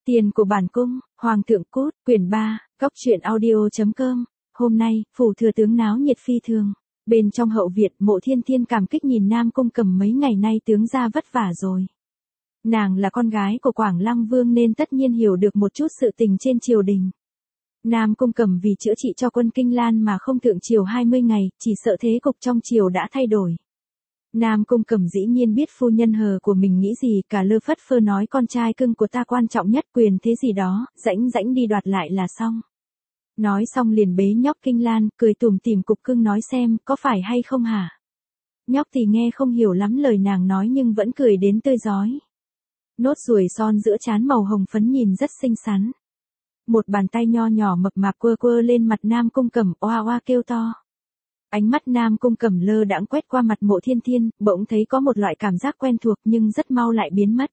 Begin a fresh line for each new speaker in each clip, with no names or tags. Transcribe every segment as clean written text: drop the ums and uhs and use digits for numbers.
Tiền của bản cung, Hoàng thượng cút, quyển 3, Cốc truyện audio.com. Hôm nay, phủ thừa tướng náo nhiệt phi thường. Bên trong hậu viện, Mộ Thiên Thiên cảm kích nhìn Nam Cung Cẩm mấy ngày nay tướng gia vất vả rồi. Nàng là con gái của Quảng Lăng Vương nên tất nhiên hiểu được một chút sự tình trên triều đình. Nam Cung Cẩm vì chữa trị cho quân Kinh Lan mà không thượng triều 20 ngày, chỉ sợ thế cục trong triều đã thay đổi. Nam Cung Cẩm dĩ nhiên biết phu nhân hờ của mình nghĩ gì, cả lơ phất phơ nói con trai cưng của ta quan trọng nhất, quyền thế gì đó, rãnh đi đoạt lại là xong. Nói xong liền bế nhóc Kinh Lan, cười tủm tỉm cục cưng nói xem, có phải hay không hả? Nhóc thì nghe không hiểu lắm lời nàng nói nhưng vẫn cười đến tươi rói. Nốt ruồi son giữa trán màu hồng phấn nhìn rất xinh xắn. Một bàn tay nho nhỏ mập mạp quơ lên mặt Nam Cung Cẩm, oa oa kêu to. Ánh mắt Nam Cung Cẩm lơ đãng quét qua mặt Mộ Thiên Thiên, bỗng thấy có một loại cảm giác quen thuộc nhưng rất mau lại biến mất.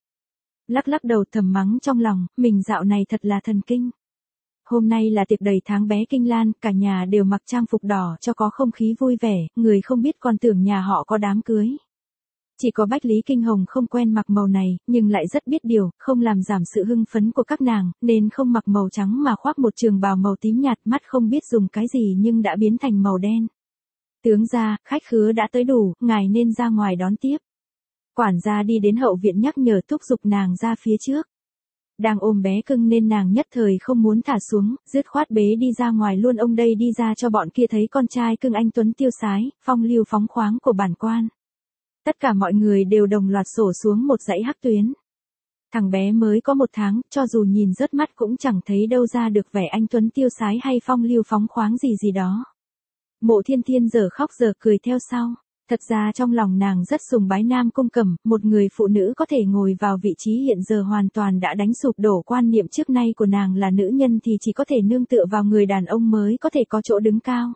Lắc đầu thầm mắng trong lòng, mình dạo này thật là thần kinh. Hôm nay là tiệc đầy tháng bé Kinh Lan, cả nhà đều mặc trang phục đỏ cho có không khí vui vẻ, người không biết còn tưởng nhà họ có đám cưới. Chỉ có Bách Lý Kinh Hồng không quen mặc màu này, nhưng lại rất biết điều, không làm giảm sự hưng phấn của các nàng, nên không mặc màu trắng mà khoác một trường bào màu tím nhạt, mắt không biết dùng cái gì nhưng đã biến thành màu đen. Tướng gia, khách khứa đã tới đủ, ngài nên ra ngoài đón tiếp. Quản gia đi đến hậu viện nhắc nhở thúc giục nàng ra phía trước. Đang ôm bé cưng nên nàng nhất thời không muốn thả xuống, dứt khoát bế đi ra ngoài luôn, ông đây đi ra cho bọn kia thấy con trai cưng anh tuấn tiêu sái, phong lưu phóng khoáng của bản quan. Tất cả mọi người đều đồng loạt sổ xuống một dãy hắc tuyến. Thằng bé mới có 1 tháng, cho dù nhìn rớt mắt cũng chẳng thấy đâu ra được vẻ anh tuấn tiêu sái hay phong lưu phóng khoáng gì đó. Mộ Thiên Thiên giờ khóc giờ cười theo sau. Thật ra trong lòng nàng rất sùng bái Nam Cung Cẩm, một người phụ nữ có thể ngồi vào vị trí hiện giờ hoàn toàn đã đánh sụp đổ quan niệm trước nay của nàng là nữ nhân thì chỉ có thể nương tựa vào người đàn ông mới có thể có chỗ đứng cao.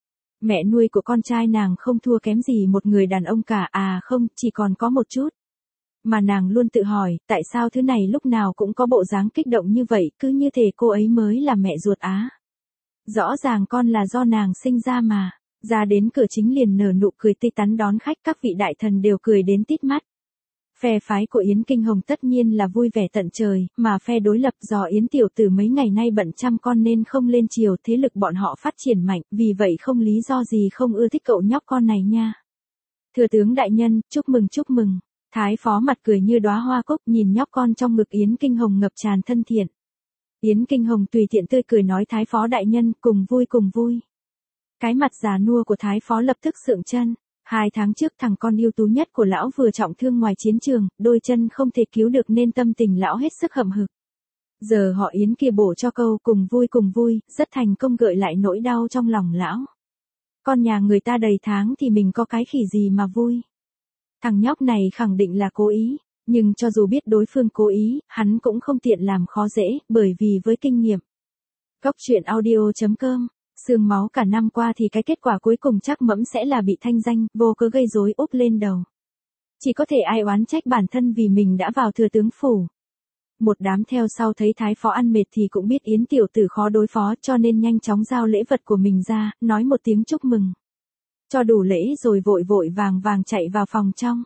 Mẹ nuôi của con trai nàng không thua kém gì một người đàn ông cả, à không, chỉ còn có một chút. Mà nàng luôn tự hỏi, tại sao thứ này lúc nào cũng có bộ dáng kích động như vậy, cứ như thể cô ấy mới là mẹ ruột á. Rõ ràng con là do nàng sinh ra mà. Ra đến cửa chính liền nở nụ cười tươi tắn đón khách, các vị đại thần đều cười đến tít mắt. Phe phái của Yến Kinh Hồng tất nhiên là vui vẻ tận trời, mà phe đối lập do Yến tiểu tử mấy ngày nay bận chăm con nên không lên triều, thế lực bọn họ phát triển mạnh, vì vậy không lý do gì không ưa thích cậu nhóc con này nha. Thừa tướng đại nhân, chúc mừng. Thái phó mặt cười như đóa hoa cúc nhìn nhóc con trong ngực Yến Kinh Hồng ngập tràn thân thiện. Yến Kinh Hồng tùy tiện tươi cười nói Thái phó đại nhân, cùng vui. Cái mặt già nua của Thái phó lập tức sượng chân. 2 tháng trước thằng con ưu tú nhất của lão vừa trọng thương ngoài chiến trường, đôi chân không thể cứu được nên tâm tình lão hết sức hậm hực. Giờ họ Yến kia bổ cho câu cùng vui, rất thành công gợi lại nỗi đau trong lòng lão. Con nhà người ta đầy tháng thì mình có cái khỉ gì mà vui. Thằng nhóc này khẳng định là cố ý, nhưng cho dù biết đối phương cố ý, hắn cũng không tiện làm khó dễ, bởi vì với kinh nghiệm. Cốc truyện audio.com. Sương máu cả năm qua thì cái kết quả cuối cùng chắc mẫm sẽ là bị thanh danh, vô cớ gây rối úp lên đầu. Chỉ có thể ai oán trách bản thân vì mình đã vào thừa tướng phủ. Một đám theo sau thấy Thái phó ăn mệt thì cũng biết Yến tiểu tử khó đối phó cho nên nhanh chóng giao lễ vật của mình ra, nói một tiếng chúc mừng. Cho đủ lễ rồi vội vàng chạy vào phòng trong.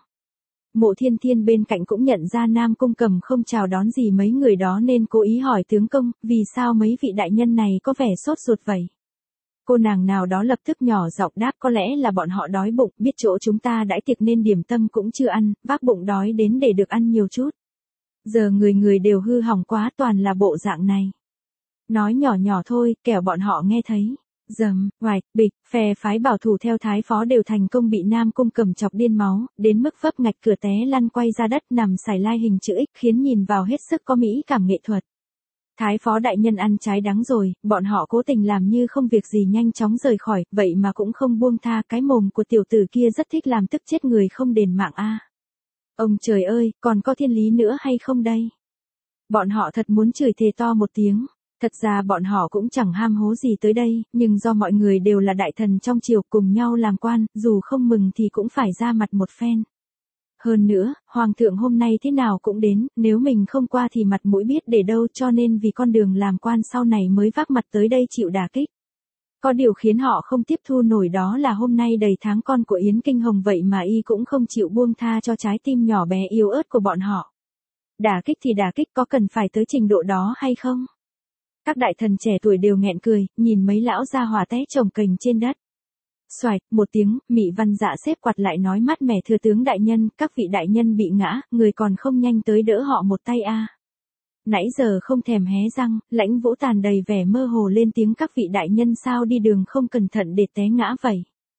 Mộ Thiên Thiên bên cạnh cũng nhận ra Nam Cung Cẩm không chào đón gì mấy người đó nên cố ý hỏi tướng công, vì sao mấy vị đại nhân này có vẻ sốt ruột vậy? Cô nàng nào đó lập tức nhỏ giọng đáp, có lẽ là bọn họ đói bụng, biết chỗ chúng ta đãi tiệc nên điểm tâm cũng chưa ăn, vác bụng đói đến để được ăn nhiều chút. Giờ người đều hư hỏng quá, toàn là bộ dạng này. Nói nhỏ thôi, kẻo bọn họ nghe thấy. Dầm, oạch, bịch, phe phái bảo thủ theo Thái phó đều thành công bị Nam Cung Cẩm chọc điên máu, đến mức vấp ngạch cửa té lăn quay ra đất nằm sải lai hình chữ X khiến nhìn vào hết sức có mỹ cảm nghệ thuật. Thái phó đại nhân ăn trái đắng rồi, bọn họ cố tình làm như không việc gì nhanh chóng rời khỏi, vậy mà cũng không buông tha, cái mồm của tiểu tử kia rất thích làm tức chết người không đền mạng a. Ông trời ơi, còn có thiên lý nữa hay không đây? Bọn họ thật muốn chửi thề to một tiếng. Thật ra bọn họ cũng chẳng ham hố gì tới đây, nhưng do mọi người đều là đại thần trong triều cùng nhau làm quan, dù không mừng thì cũng phải ra mặt một phen. Hơn nữa, Hoàng thượng hôm nay thế nào cũng đến, nếu mình không qua thì mặt mũi biết để đâu, cho nên vì con đường làm quan sau này mới vác mặt tới đây chịu đả kích. Có điều khiến họ không tiếp thu nổi đó là hôm nay đầy tháng con của Yến Kinh Hồng vậy mà y cũng không chịu buông tha cho trái tim nhỏ bé yếu ớt của bọn họ. Đả kích thì đả kích, có cần phải tới trình độ đó hay không? Các đại thần trẻ tuổi đều nghẹn cười, nhìn mấy lão gia hỏa té chồng kềnh trên đất. Xoạch, một tiếng, Mị Văn Dạ xếp quạt lại nói mát mẻ, thưa tướng đại nhân, các vị đại nhân bị ngã, người còn không nhanh tới đỡ họ một tay a. Nãy giờ không thèm hé răng, Lãnh Vũ Tàn đầy vẻ mơ hồ lên tiếng, các vị đại nhân sao đi đường không cẩn thận để té ngã vậy.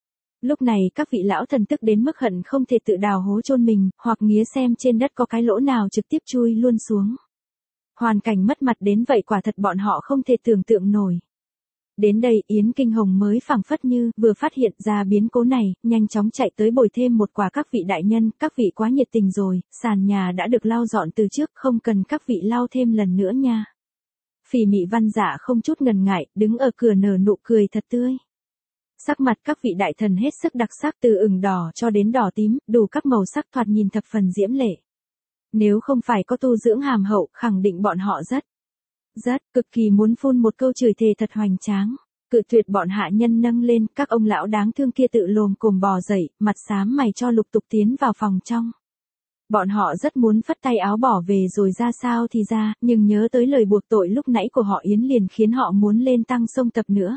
Lúc này các vị lão thần tức đến mức hận không thể tự đào hố chôn mình, hoặc nghía xem trên đất có cái lỗ nào trực tiếp chui luôn xuống. Hoàn cảnh mất mặt đến vậy quả thật bọn họ không thể tưởng tượng nổi. Đến đây Yến Kinh Hồng mới phảng phất như vừa phát hiện ra biến cố này, nhanh chóng chạy tới bồi thêm một quả, các vị đại nhân, các vị quá nhiệt tình rồi, sàn nhà đã được lau dọn từ trước, không cần các vị lau thêm lần nữa nha. Phỉ Mị Văn Dạ không chút ngần ngại, đứng ở cửa nở nụ cười thật tươi. Sắc mặt các vị đại thần hết sức đặc sắc, từ ửng đỏ cho đến đỏ tím, đủ các màu sắc thoạt nhìn thập phần diễm lệ. Nếu không phải có tu dưỡng hàm hậu, khẳng định bọn họ rất, cực kỳ muốn phun một câu chửi thề thật hoành tráng. Cự tuyệt bọn hạ nhân nâng lên, các ông lão đáng thương kia tự lồm cồm bò dậy, mặt xám mày cho lục tục tiến vào phòng trong. Bọn họ rất muốn phất tay áo bỏ về rồi ra sao thì ra, nhưng nhớ tới lời buộc tội lúc nãy của họ Yến liền khiến họ muốn lên tăng sông tập nữa.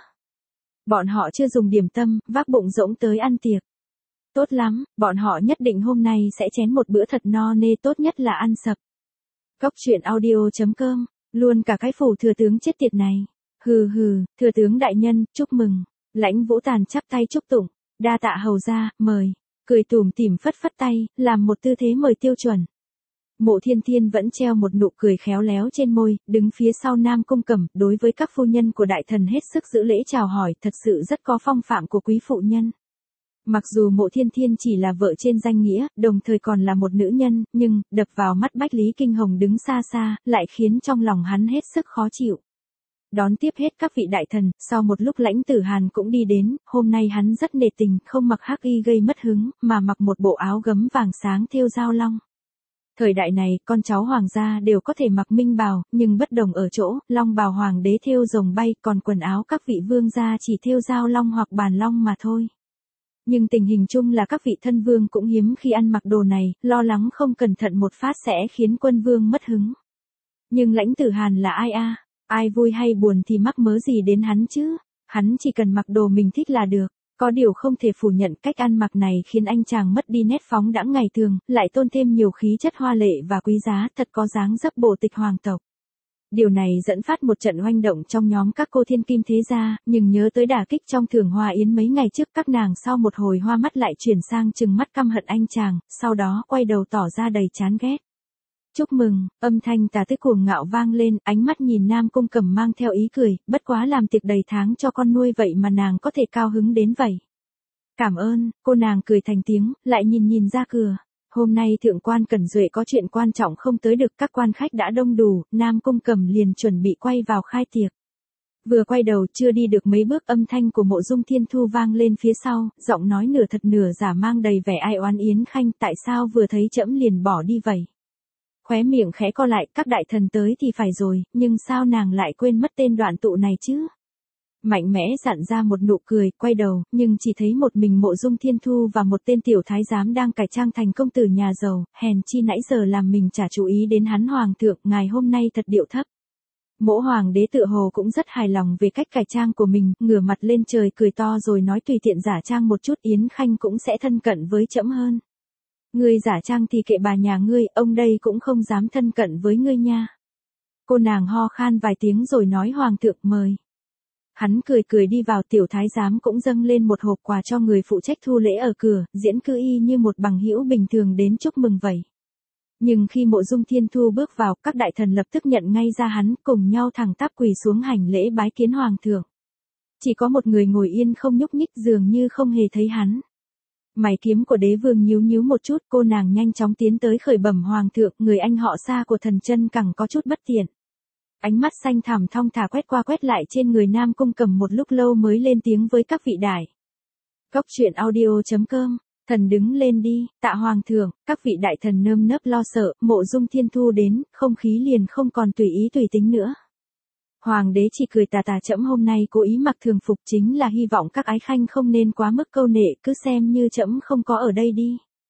Bọn họ chưa dùng điểm tâm, vác bụng rỗng tới ăn tiệc. Tốt lắm, bọn họ nhất định hôm nay sẽ chén một bữa thật no nê, tốt nhất là ăn sập. Cóc truyện audio.com, luôn cả cái phủ thừa tướng chết tiệt này. Hừ hừ, thừa tướng đại nhân, chúc mừng. Lãnh Vũ Tàn chắp tay chúc tụng, đa tạ hầu gia, mời. Cười tủm tỉm phất phất tay, làm một tư thế mời tiêu chuẩn. Mộ Thiên Thiên vẫn treo một nụ cười khéo léo trên môi, đứng phía sau Nam Cung Cẩm, đối với các phu nhân của đại thần hết sức giữ lễ chào hỏi, thật sự rất có phong phạm của quý phụ nhân. Mặc dù Mộ Thiên Thiên chỉ là vợ trên danh nghĩa, đồng thời còn là một nữ nhân, nhưng, đập vào mắt Bách Lý Kinh Hồng đứng xa xa, lại khiến trong lòng hắn hết sức khó chịu. Đón tiếp hết các vị đại thần, sau một lúc Lãnh Tử Hàn cũng đi đến, hôm nay hắn rất nể tình, không mặc hắc y gây mất hứng, mà mặc một bộ áo gấm vàng sáng thêu dao long. Thời đại này, con cháu hoàng gia đều có thể mặc minh bào, nhưng bất đồng ở chỗ, long bào hoàng đế thêu rồng bay, còn quần áo các vị vương gia chỉ thêu dao long hoặc bàn long mà thôi. Nhưng tình hình chung là các vị thân vương cũng hiếm khi ăn mặc đồ này, lo lắng không cẩn thận một phát sẽ khiến quân vương mất hứng. Nhưng Lãnh Tử Hàn là ai a? Ai vui hay buồn thì mắc mớ gì đến hắn chứ? Hắn chỉ cần mặc đồ mình thích là được. Có điều không thể phủ nhận cách ăn mặc này khiến anh chàng mất đi nét phóng đãng ngày thường, lại tôn thêm nhiều khí chất hoa lệ và quý giá, thật có dáng dấp bộ tịch hoàng tộc. Điều này dẫn phát một trận oanh động trong nhóm các cô thiên kim thế gia, nhưng nhớ tới đả kích trong Thưởng Hoa Yến mấy ngày trước, các nàng sau một hồi hoa mắt lại chuyển sang trừng mắt căm hận anh chàng, sau đó quay đầu tỏ ra đầy chán ghét. Chúc mừng, âm thanh tà tức cuồng ngạo vang lên, ánh mắt nhìn Nam Cung Cẩm mang theo ý cười, bất quá làm tiệc đầy tháng cho con nuôi vậy mà nàng có thể cao hứng đến vậy. Cảm ơn, cô nàng cười thành tiếng, lại nhìn ra cửa. Hôm nay thượng quan Cẩn Duệ có chuyện quan trọng không tới được, các quan khách đã đông đủ, Nam Cung Cẩm liền chuẩn bị quay vào khai tiệc. Vừa quay đầu chưa đi được mấy bước, âm thanh của Mộ Dung Thiên Thu vang lên phía sau, giọng nói nửa thật nửa giả mang đầy vẻ ai oán, Yến Khanh, tại sao vừa thấy trẫm liền bỏ đi vậy? Khóe miệng khẽ co lại, các đại thần tới thì phải rồi, nhưng sao nàng lại quên mất tên đoạn tụ này chứ? Mạnh mẽ dặn ra một nụ cười, quay đầu, nhưng chỉ thấy một mình Mộ Dung Thiên Thu và một tên tiểu thái giám đang cải trang thành công tử nhà giàu, hèn chi nãy giờ làm mình chả chú ý đến hắn. Hoàng thượng, ngài hôm nay thật điệu thấp. Mỗ hoàng đế tựa hồ cũng rất hài lòng về cách cải trang của mình, ngửa mặt lên trời cười to rồi nói, tùy tiện giả trang một chút, Yến Khanh cũng sẽ thân cận với trẫm hơn. Ngươi giả trang thì kệ bà nhà ngươi, ông đây cũng không dám thân cận với ngươi nha. Cô nàng ho khan vài tiếng rồi nói, hoàng thượng mời. Hắn cười đi vào, tiểu thái giám cũng dâng lên một hộp quà cho người phụ trách thu lễ ở cửa, diễn cứ y như một bằng hữu bình thường đến chúc mừng vậy. Nhưng khi Mộ Dung Thiên Thu bước vào, các đại thần lập tức nhận ngay ra hắn, cùng nhau thẳng tắp quỳ xuống hành lễ bái kiến hoàng thượng. Chỉ có một người ngồi yên không nhúc nhích, dường như không hề thấy hắn. Mày kiếm của đế vương nhíu một chút, cô nàng nhanh chóng tiến tới khởi bẩm, hoàng thượng, người anh họ xa của thần chân cẳng có chút bất tiện. Ánh mắt xanh thẳm thong thả quét qua quét lại trên người Nam Cung Cẩm một lúc lâu mới lên tiếng với các vị đại. Cóc truyện audio.com, thần đứng lên đi, tạ hoàng thượng, các vị đại thần nơm nớp lo sợ, Mộ Dung Thiên Thu đến, không khí liền không còn tùy ý tùy tính nữa. Hoàng đế chỉ cười tà, trẫm hôm nay cố ý mặc thường phục chính là hy vọng các ái khanh không nên quá mức câu nệ, cứ xem như trẫm không có ở đây đi.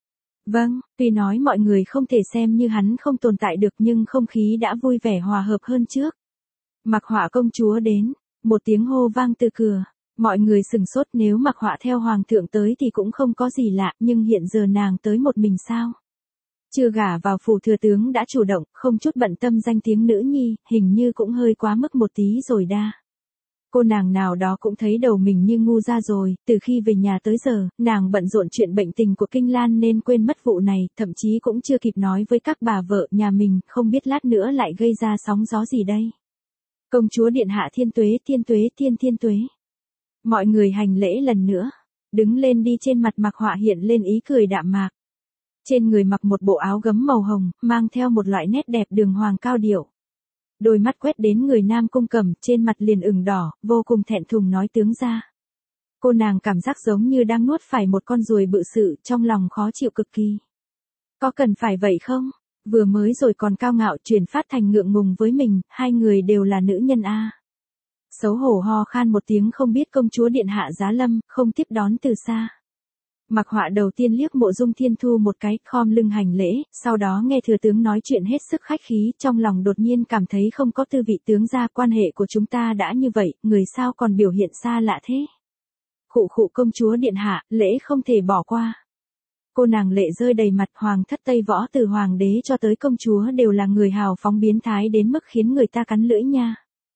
Vâng, tuy nói mọi người không thể xem như hắn không tồn tại được nhưng không khí đã vui vẻ hòa hợp hơn trước. Mặc Họa công chúa đến, một tiếng hô vang từ cửa. Mọi người sừng sốt, nếu Mặc Họa theo hoàng thượng tới thì cũng không có gì lạ, nhưng hiện giờ nàng tới một mình sao? Chưa gả vào phủ thừa tướng đã chủ động, không chút bận tâm danh tiếng nữ nhi, hình như cũng hơi quá mức một tí rồi đa. Cô nàng nào đó cũng thấy đầu mình như ngu ra rồi, từ khi về nhà tới giờ, nàng bận rộn chuyện bệnh tình của Kinh Lan nên quên mất vụ này, thậm chí cũng chưa kịp nói với các bà vợ nhà mình, không biết lát nữa lại gây ra sóng gió gì đây. Công chúa điện hạ thiên tuế, thiên tuế, thiên tuế. Mọi người hành lễ lần nữa, đứng lên đi. Trên mặt Mặc Họa hiện lên ý cười đạm mạc. Trên người mặc một bộ áo gấm màu hồng, mang theo một loại nét đẹp đường hoàng cao điệu. Đôi mắt quét đến người Nam Cung Cẩm, trên mặt liền ửng đỏ, vô cùng thẹn thùng nói tướng ra. Cô nàng cảm giác giống như đang nuốt phải một con ruồi bự sự, trong lòng khó chịu cực kỳ. Có cần phải vậy không? Vừa mới rồi còn cao ngạo chuyển phát thành ngượng ngùng với mình, hai người đều là nữ nhân a. Xấu hổ ho khan một tiếng, không biết công chúa điện hạ giá lâm, không tiếp đón từ xa. Mặc Họa đầu tiên liếc Mộ Dung Thiên Thu một cái, khom lưng hành lễ, sau đó nghe thừa tướng nói chuyện hết sức khách khí, trong lòng đột nhiên cảm thấy không có tư vị. Tướng gia, quan hệ của chúng ta đã như vậy, người sao còn biểu hiện xa lạ thế? Khụ khụ, công chúa điện hạ, lễ không thể bỏ qua. Cô nàng lệ rơi đầy mặt. Hoàng thất Tây Võ từ hoàng đế cho tới công chúa đều là người hào phóng biến thái đến mức khiến người ta cắn lưỡi nha.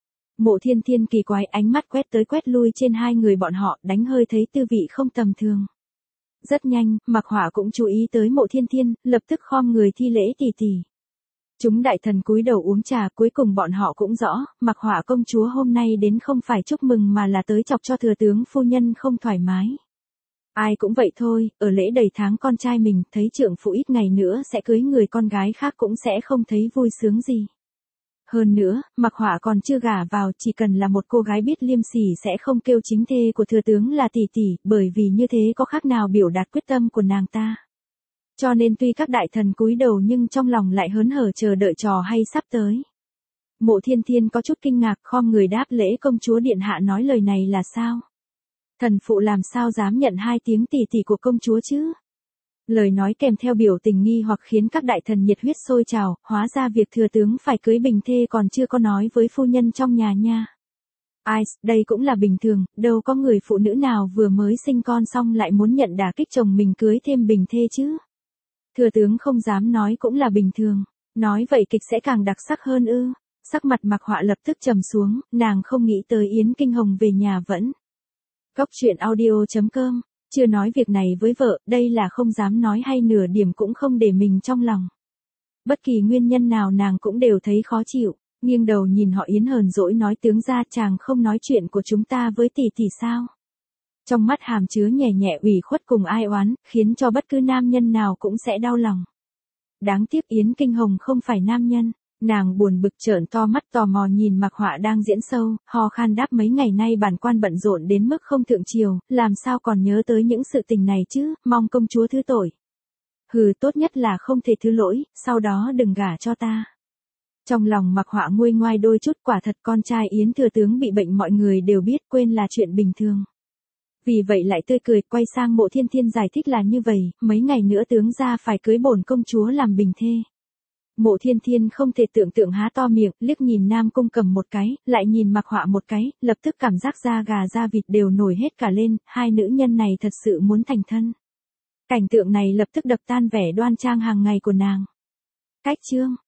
Mộ Thiên Thiên kỳ quái, ánh mắt quét tới quét lui trên hai người bọn họ, đánh hơi thấy tư vị không tầm thường. Rất nhanh, Mặc Họa cũng chú ý tới Mộ Thiên Thiên, lập tức khom người thi lễ tỷ tỷ. Chúng đại thần cúi đầu uống trà, cuối cùng bọn họ cũng rõ, Mặc Họa công chúa hôm nay đến không phải chúc mừng mà là tới chọc cho thừa tướng phu nhân không thoải mái. Ai cũng vậy thôi, ở lễ đầy tháng con trai mình, thấy trượng phụ ít ngày nữa sẽ cưới người con gái khác cũng sẽ không thấy vui sướng gì. Hơn nữa, Mặc Họa còn chưa gả vào, chỉ cần là một cô gái biết liêm sỉ sẽ không kêu chính thê của thừa tướng là tỷ tỷ, bởi vì như thế có khác nào biểu đạt quyết tâm của nàng ta. Cho nên tuy các đại thần cúi đầu nhưng trong lòng lại hớn hở chờ đợi trò hay sắp tới. Mộ Thiên Thiên có chút kinh ngạc, khom người đáp lễ, công chúa điện hạ nói lời này là sao? Thần phụ làm sao dám nhận hai tiếng tỷ tỷ của công chúa chứ? Lời nói kèm theo biểu tình nghi hoặc khiến các đại thần nhiệt huyết sôi trào, hóa ra việc thừa tướng phải cưới bình thê còn chưa có nói với phu nhân trong nhà nha. Ai, đây cũng là bình thường, đâu có người phụ nữ nào vừa mới sinh con xong lại muốn nhận đả kích chồng mình cưới thêm bình thê chứ. Thừa tướng không dám nói cũng là bình thường, nói vậy kịch sẽ càng đặc sắc hơn ư. Sắc mặt Mặc Họa lập tức trầm xuống, nàng không nghĩ tới Yến Kinh Hồng về nhà vẫn. Góc truyện audio.com, chưa nói việc này với vợ, đây là không dám nói hay nửa điểm cũng không để mình trong lòng. Bất kỳ nguyên nhân nào nàng cũng đều thấy khó chịu, nghiêng đầu nhìn họ Yến hờn dỗi nói, tướng ra chàng không nói chuyện của chúng ta với tỷ tỷ sao? Trong mắt hàm chứa nhẹ nhẹ ủy khuất cùng ai oán, khiến cho bất cứ nam nhân nào cũng sẽ đau lòng. Đáng tiếc Yến Kinh Hồng không phải nam nhân. Nàng buồn bực trợn to mắt tò mò nhìn Mặc Họa đang diễn sâu, ho khan đáp, mấy ngày nay bản quan bận rộn đến mức không thượng triều, làm sao còn nhớ tới những sự tình này chứ, mong công chúa thứ tội. Hừ, tốt nhất là không thể thứ lỗi, sau đó đừng gả cho ta. Trong lòng Mặc Họa nguôi ngoai đôi chút, quả thật con trai Yến thừa tướng bị bệnh mọi người đều biết, quên là chuyện bình thường. Vì vậy lại tươi cười, quay sang Mộ Thiên Thiên giải thích là như vậy, mấy ngày nữa tướng gia phải cưới bổn công chúa làm bình thê. Mộ Thiên Thiên không thể tưởng tượng, há to miệng, liếc nhìn Nam Cung Cẩm một cái, lại nhìn Mặc Họa một cái, lập tức cảm giác da gà da vịt đều nổi hết cả lên, hai nữ nhân này thật sự muốn thành thân. Cảnh tượng này lập tức đập tan vẻ đoan trang hàng ngày của nàng. Cách chương